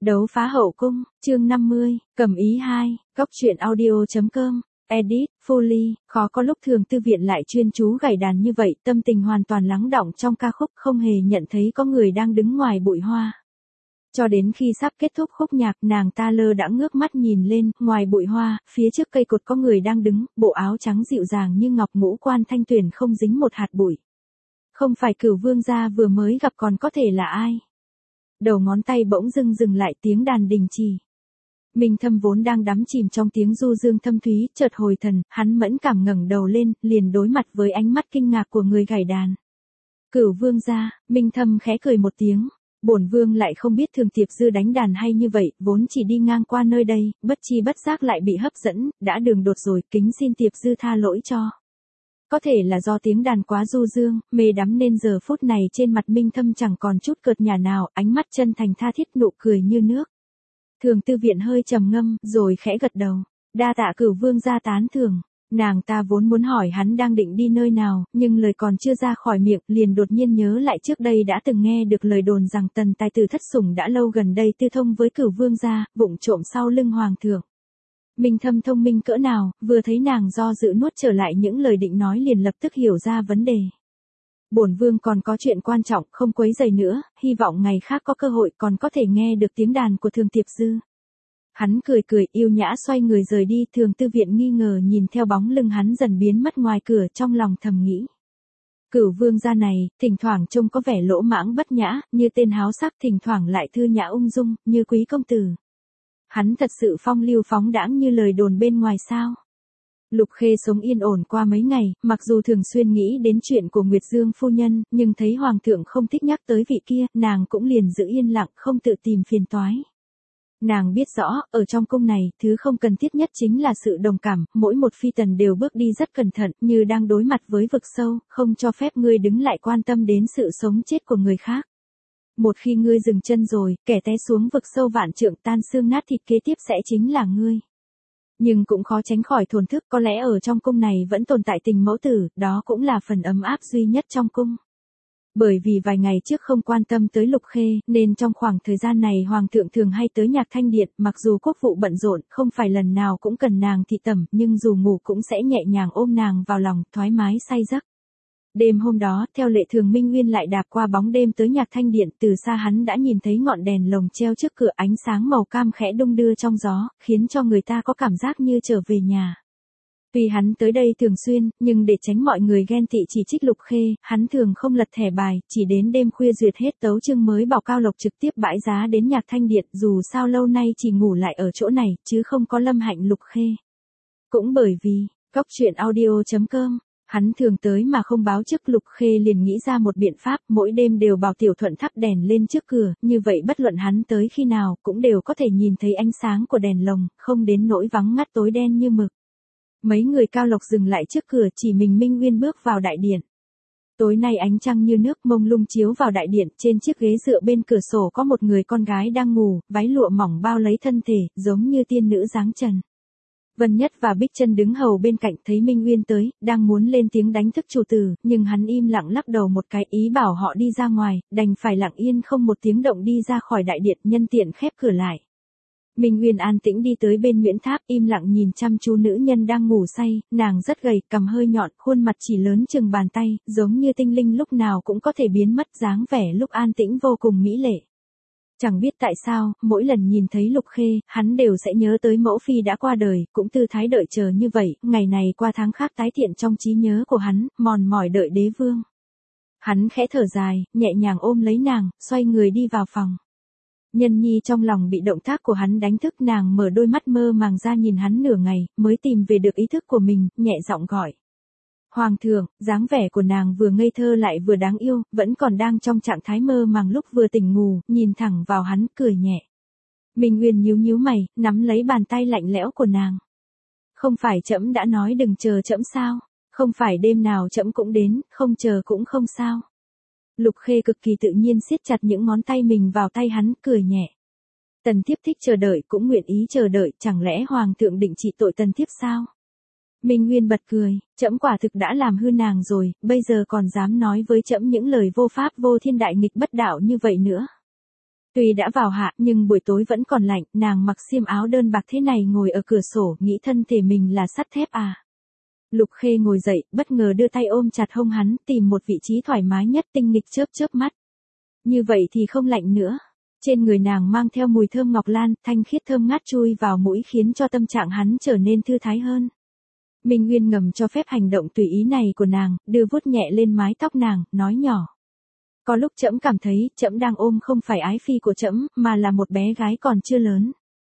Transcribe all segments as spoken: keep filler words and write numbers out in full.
Đấu phá hậu cung, chương năm mươi, cầm ý hai, góc truyện audio.com, edit, Foley, khó có lúc Thường Tư Viện lại chuyên chú gảy đàn như vậy, tâm tình hoàn toàn lắng đọng trong ca khúc, không hề nhận thấy có người đang đứng ngoài bụi hoa. Cho đến khi sắp kết thúc khúc nhạc, nàng ta lơ đã ngước mắt nhìn lên, ngoài bụi hoa, phía trước cây cột có người đang đứng, bộ áo trắng dịu dàng như ngọc, ngũ quan thanh tuyền không dính một hạt bụi. Không phải Cửu Vương gia vừa mới gặp còn có thể là ai? Đầu ngón tay bỗng dưng dừng lại, tiếng đàn đình chỉ. Minh Thâm vốn đang đắm chìm trong tiếng du dương thâm thúy, chợt hồi thần, hắn mẫn cảm ngẩng đầu lên, liền đối mặt với ánh mắt kinh ngạc của người gảy đàn. Cửu Vương gia, Minh Thâm khẽ cười một tiếng. Bổn vương lại không biết Thường Tiệp Dư đánh đàn hay như vậy, vốn chỉ đi ngang qua nơi đây, bất chi bất giác lại bị hấp dẫn, đã đường đột rồi, kính xin Tiệp Dư tha lỗi cho. Có thể là do tiếng đàn quá du dương, mê đắm nên giờ phút này trên mặt Minh Thâm chẳng còn chút cợt nhả nào, ánh mắt chân thành tha thiết, nụ cười như nước. Thường Tư Viện hơi trầm ngâm, rồi khẽ gật đầu. Đa tạ Cửu Vương gia tán thưởng. Nàng ta vốn muốn hỏi hắn đang định đi nơi nào, nhưng lời còn chưa ra khỏi miệng, liền đột nhiên nhớ lại trước đây đã từng nghe được lời đồn rằng Tần tài tử Thất Sủng đã lâu gần đây tư thông với Cửu Vương gia, vụng trộm sau lưng hoàng thượng. Minh Thâm thông minh cỡ nào, vừa thấy nàng do dự nuốt trở lại những lời định nói liền lập tức hiểu ra vấn đề. Bổn vương còn có chuyện quan trọng, không quấy rầy nữa, hy vọng ngày khác có cơ hội còn có thể nghe được tiếng đàn của Thường Tiệp Dư. Hắn cười cười yêu nhã xoay người rời đi, Thường Tư Viện nghi ngờ nhìn theo bóng lưng hắn dần biến mất ngoài cửa, trong lòng thầm nghĩ. Cửu Vương gia này, thỉnh thoảng trông có vẻ lỗ mãng bất nhã, như tên háo sắc, thỉnh thoảng lại thư nhã ung dung, như quý công tử. Hắn thật sự phong lưu phóng đãng như lời đồn bên ngoài sao? Lục Khê sống yên ổn qua mấy ngày, mặc dù thường xuyên nghĩ đến chuyện của Nguyệt Dương phu nhân, nhưng thấy hoàng thượng không thích nhắc tới vị kia, nàng cũng liền giữ yên lặng, không tự tìm phiền toái. Nàng biết rõ, ở trong cung này, thứ không cần thiết nhất chính là sự đồng cảm, mỗi một phi tần đều bước đi rất cẩn thận, như đang đối mặt với vực sâu, không cho phép ngươi đứng lại quan tâm đến sự sống chết của người khác. Một khi ngươi dừng chân rồi, kẻ té xuống vực sâu vạn trượng tan xương nát thịt kế tiếp sẽ chính là ngươi. Nhưng cũng khó tránh khỏi thổn thức, có lẽ ở trong cung này vẫn tồn tại tình mẫu tử, đó cũng là phần ấm áp duy nhất trong cung. Bởi vì vài ngày trước không quan tâm tới Lục Khê, nên trong khoảng thời gian này hoàng thượng thường hay tới Nhạc Thanh Điện, mặc dù quốc vụ bận rộn, không phải lần nào cũng cần nàng thị tẩm, nhưng dù ngủ cũng sẽ nhẹ nhàng ôm nàng vào lòng, thoải mái say giấc. Đêm hôm đó, theo lệ thường Minh Nguyên lại đạp qua bóng đêm tới Nhạc Thanh Điện, từ xa hắn đã nhìn thấy ngọn đèn lồng treo trước cửa, ánh sáng màu cam khẽ đung đưa trong gió, khiến cho người ta có cảm giác như trở về nhà. Tuy hắn tới đây thường xuyên, nhưng để tránh mọi người ghen tị chỉ trích Lục Khê, hắn thường không lật thẻ bài, chỉ đến đêm khuya duyệt hết tấu chương mới bảo Cao Lộc trực tiếp bãi giá đến Nhạc Thanh Điện, dù sao lâu nay chỉ ngủ lại ở chỗ này, chứ không có lâm hạnh Lục Khê. Cũng bởi vì, góc truyện audio.com, hắn thường tới mà không báo trước, Lục Khê liền nghĩ ra một biện pháp, mỗi đêm đều bảo Tiểu Thuận thắp đèn lên trước cửa, như vậy bất luận hắn tới khi nào, cũng đều có thể nhìn thấy ánh sáng của đèn lồng, không đến nỗi vắng ngắt tối đen như mực. Mấy người Cao Lộc dừng lại trước cửa, chỉ mình Minh Nguyên bước vào đại điện. Tối nay ánh trăng như nước mông lung chiếu vào đại điện, trên chiếc ghế dựa bên cửa sổ có một người con gái đang ngủ, váy lụa mỏng bao lấy thân thể, giống như tiên nữ dáng trần. Vân Nhất và Bích Chân đứng hầu bên cạnh, thấy Minh Nguyên tới, đang muốn lên tiếng đánh thức chủ tử, nhưng hắn im lặng lắc đầu một cái, ý bảo họ đi ra ngoài, đành phải lặng yên không một tiếng động đi ra khỏi đại điện, nhân tiện khép cửa lại. Minh Nguyên an tĩnh đi tới bên Nguyễn Tháp, im lặng nhìn chăm chú nữ nhân đang ngủ say, nàng rất gầy, cằm hơi nhọn, khuôn mặt chỉ lớn chừng bàn tay, giống như tinh linh lúc nào cũng có thể biến mất, dáng vẻ lúc an tĩnh vô cùng mỹ lệ. Chẳng biết tại sao, mỗi lần nhìn thấy Lục Khê, hắn đều sẽ nhớ tới mẫu phi đã qua đời, cũng tư thái đợi chờ như vậy, ngày này qua tháng khác tái hiện trong trí nhớ của hắn, mòn mỏi đợi đế vương. Hắn khẽ thở dài, nhẹ nhàng ôm lấy nàng, xoay người đi vào phòng. Nhân Nhi trong lòng bị động tác của hắn đánh thức, nàng mở đôi mắt mơ màng ra nhìn hắn nửa ngày, mới tìm về được ý thức của mình, nhẹ giọng gọi. Hoàng thượng, dáng vẻ của nàng vừa ngây thơ lại vừa đáng yêu, vẫn còn đang trong trạng thái mơ màng lúc vừa tỉnh ngủ, nhìn thẳng vào hắn, cười nhẹ. Minh Nguyên nhíu nhíu mày, nắm lấy bàn tay lạnh lẽo của nàng. Không phải trẫm đã nói đừng chờ trẫm sao? Không phải đêm nào trẫm cũng đến, không chờ cũng không sao. Lục Khê cực kỳ tự nhiên siết chặt những ngón tay mình vào tay hắn, cười nhẹ. Tần thiếp thích chờ đợi, cũng nguyện ý chờ đợi, chẳng lẽ hoàng thượng định trị tội tần thiếp sao? Minh Nguyên bật cười, trẫm quả thực đã làm hư nàng rồi, bây giờ còn dám nói với trẫm những lời vô pháp vô thiên đại nghịch bất đạo như vậy nữa. Tuy đã vào hạ nhưng buổi tối vẫn còn lạnh, nàng mặc xiêm áo đơn bạc thế này ngồi ở cửa sổ, nghĩ thân thể mình là sắt thép à. Lục Khê ngồi dậy, bất ngờ đưa tay ôm chặt hông hắn, tìm một vị trí thoải mái nhất, tinh nghịch chớp chớp mắt. Như vậy thì không lạnh nữa. Trên người nàng mang theo mùi thơm ngọc lan, thanh khiết thơm ngát chui vào mũi khiến cho tâm trạng hắn trở nên thư thái hơn. Minh Nguyên ngầm cho phép hành động tùy ý này của nàng, đưa vuốt nhẹ lên mái tóc nàng, nói nhỏ. Có lúc trẫm cảm thấy, trẫm đang ôm không phải ái phi của trẫm, mà là một bé gái còn chưa lớn.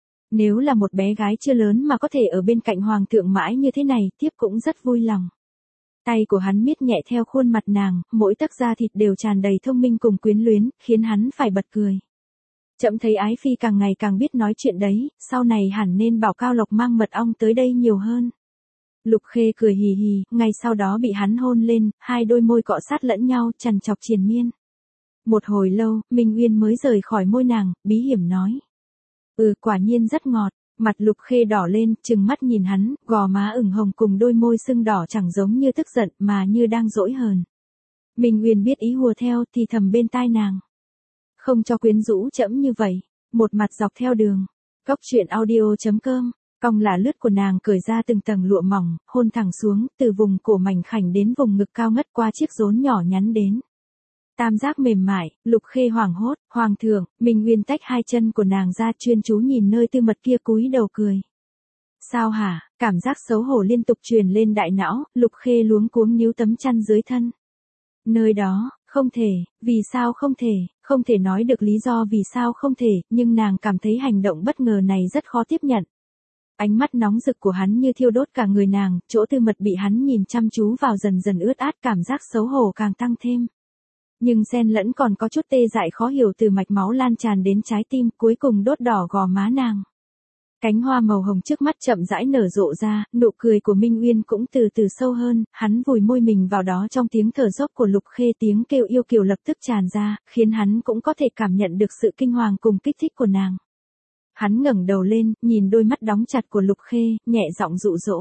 Nếu là một bé gái chưa lớn mà có thể ở bên cạnh hoàng thượng mãi như thế này, tiếp cũng rất vui lòng. Tay của hắn miết nhẹ theo khuôn mặt nàng, mỗi tấc da thịt đều tràn đầy thông minh cùng quyến luyến, khiến hắn phải bật cười. Trẫm thấy ái phi càng ngày càng biết nói chuyện đấy, sau này hẳn nên bảo Cao Lộc mang mật ong tới đây nhiều hơn. Lục Khê cười hì hì, ngay sau đó bị hắn hôn lên, hai đôi môi cọ sát lẫn nhau, trằn trọc triền miên. Một hồi lâu, Minh Uyên mới rời khỏi môi nàng, bí hiểm nói. Ừ, quả nhiên rất ngọt. Mặt Lục Khê đỏ lên, trừng mắt nhìn hắn, gò má ửng hồng cùng đôi môi sưng đỏ chẳng giống như tức giận mà như đang dỗi hờn. Minh Uyên biết ý hùa theo thì thầm bên tai nàng. Không cho quyến rũ trẫm như vậy. Một mặt dọc theo đường. Cóc truyện audio chấm com. Cong là lướt của nàng cởi ra từng tầng lụa mỏng, hôn thẳng xuống, từ vùng cổ mảnh khảnh đến vùng ngực cao ngất qua chiếc rốn nhỏ nhắn đến. Tam giác mềm mại, Lục Khê hoảng hốt, hoàng thượng, Minh Nguyên tách hai chân của nàng ra chuyên chú nhìn nơi tư mật kia cúi đầu cười. Sao hả, cảm giác xấu hổ liên tục truyền lên đại não, Lục Khê luống cuống níu tấm chăn dưới thân. Nơi đó, không thể, vì sao không thể, không thể nói được lý do vì sao không thể, nhưng nàng cảm thấy hành động bất ngờ này rất khó tiếp nhận. Ánh mắt nóng rực của hắn như thiêu đốt cả người nàng, chỗ tư mật bị hắn nhìn chăm chú vào dần dần ướt át, cảm giác xấu hổ càng tăng thêm. Nhưng xen lẫn còn có chút tê dại khó hiểu từ mạch máu lan tràn đến trái tim, cuối cùng đốt đỏ gò má nàng. Cánh hoa màu hồng trước mắt chậm rãi nở rộ ra, nụ cười của Minh Uyên cũng từ từ sâu hơn, hắn vùi môi mình vào đó trong tiếng thở dốc của Lục Khê, tiếng kêu yêu kiều lập tức tràn ra, khiến hắn cũng có thể cảm nhận được sự kinh hoàng cùng kích thích của nàng. Hắn ngẩng đầu lên, nhìn đôi mắt đóng chặt của Lục Khê, nhẹ giọng dụ dỗ.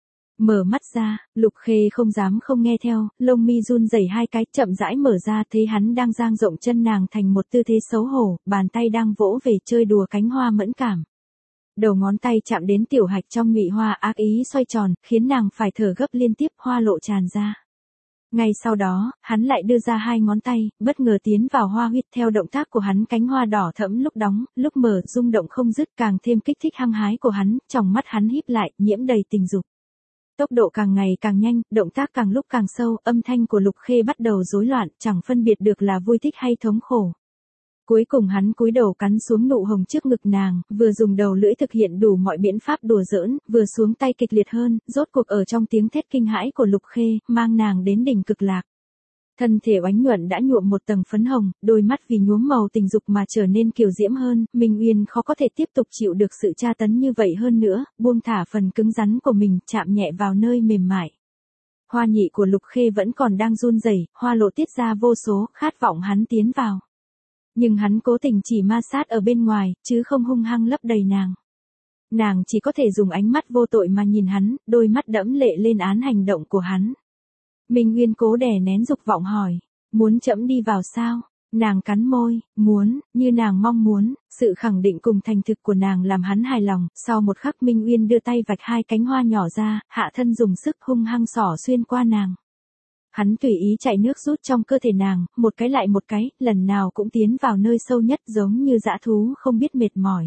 Mở mắt ra, Lục Khê không dám không nghe theo, lông mi run rẩy hai cái, chậm rãi mở ra, thấy hắn đang dang rộng chân nàng thành một tư thế xấu hổ, bàn tay đang vỗ về chơi đùa cánh hoa mẫn cảm. Đầu ngón tay chạm đến tiểu hạch trong nhụy hoa, ác ý xoay tròn, khiến nàng phải thở gấp liên tiếp, hoa lộ tràn ra. Ngay sau đó, hắn lại đưa ra hai ngón tay, bất ngờ tiến vào hoa huyết, theo động tác của hắn cánh hoa đỏ thẫm lúc đóng, lúc mở, rung động không dứt, càng thêm kích thích hăng hái của hắn, trong mắt hắn híp lại, nhiễm đầy tình dục. Tốc độ càng ngày càng nhanh, động tác càng lúc càng sâu, âm thanh của Lục Khê bắt đầu rối loạn, chẳng phân biệt được là vui thích hay thống khổ. Cuối cùng hắn cúi đầu cắn xuống nụ hồng trước ngực nàng, vừa dùng đầu lưỡi thực hiện đủ mọi biện pháp đùa giỡn, vừa xuống tay kịch liệt hơn, rốt cuộc ở trong tiếng thét kinh hãi của Lục Khê, mang nàng đến đỉnh cực lạc. Thân thể oánh nhuận đã nhuộm một tầng phấn hồng, đôi mắt vì nhuốm màu tình dục mà trở nên kiều diễm hơn, Minh Uyên khó có thể tiếp tục chịu được sự tra tấn như vậy hơn nữa, buông thả phần cứng rắn của mình, chạm nhẹ vào nơi mềm mại. Hoa nhị của Lục Khê vẫn còn đang run rẩy, hoa lộ tiết ra vô số, khát vọng hắn tiến vào. Nhưng hắn cố tình chỉ ma sát ở bên ngoài, chứ không hung hăng lấp đầy nàng. Nàng chỉ có thể dùng ánh mắt vô tội mà nhìn hắn, đôi mắt đẫm lệ lên án hành động của hắn. Minh Uyên cố đè nén dục vọng hỏi, muốn trẫm đi vào sao? Nàng cắn môi, muốn, như nàng mong muốn, sự khẳng định cùng thành thực của nàng làm hắn hài lòng, sau một khắc Minh Uyên đưa tay vạch hai cánh hoa nhỏ ra, hạ thân dùng sức hung hăng xỏ xuyên qua nàng. Hắn tùy ý chạy nước rút trong cơ thể nàng, một cái lại một cái, lần nào cũng tiến vào nơi sâu nhất giống như dã thú không biết mệt mỏi.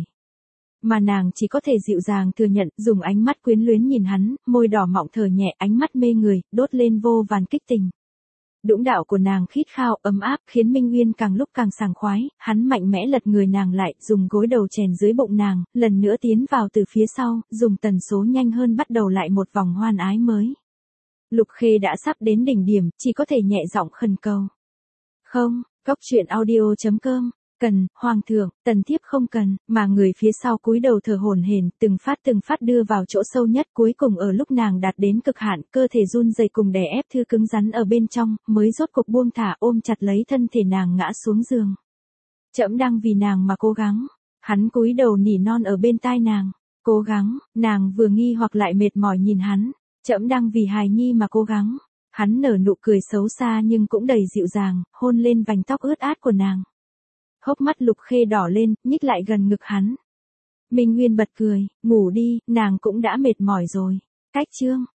Mà nàng chỉ có thể dịu dàng thừa nhận, dùng ánh mắt quyến luyến nhìn hắn, môi đỏ mọng thở nhẹ, ánh mắt mê người, đốt lên vô vàn kích tình. Đũng đạo của nàng khít khao, ấm áp, khiến Minh Uyên càng lúc càng sảng khoái, hắn mạnh mẽ lật người nàng lại, dùng gối đầu chèn dưới bụng nàng, lần nữa tiến vào từ phía sau, dùng tần số nhanh hơn bắt đầu lại một vòng hoan ái mới. Lục Khê đã sắp đến đỉnh điểm, chỉ có thể nhẹ giọng khẩn cầu. Không, cóc truyện audio chấm com. Cần, hoàng thượng, tần thiếp không cần, mà người phía sau cúi đầu thở hổn hển, từng phát từng phát đưa vào chỗ sâu nhất, cuối cùng ở lúc nàng đạt đến cực hạn, cơ thể run rẩy cùng đè ép thư cứng rắn ở bên trong, mới rốt cuộc buông thả ôm chặt lấy thân thể nàng ngã xuống giường. Trẫm đang vì nàng mà cố gắng. Hắn cúi đầu nỉ non ở bên tai nàng. Cố gắng, nàng vừa nghi hoặc lại mệt mỏi nhìn hắn. Trẫm đang vì hài nhi mà cố gắng. Hắn nở nụ cười xấu xa nhưng cũng đầy dịu dàng, hôn lên vành tóc ướt át của nàng. Hốc mắt Lục Khê đỏ lên, nhích lại gần ngực hắn. Minh Nguyên bật cười, ngủ đi, nàng cũng đã mệt mỏi rồi. Cách chương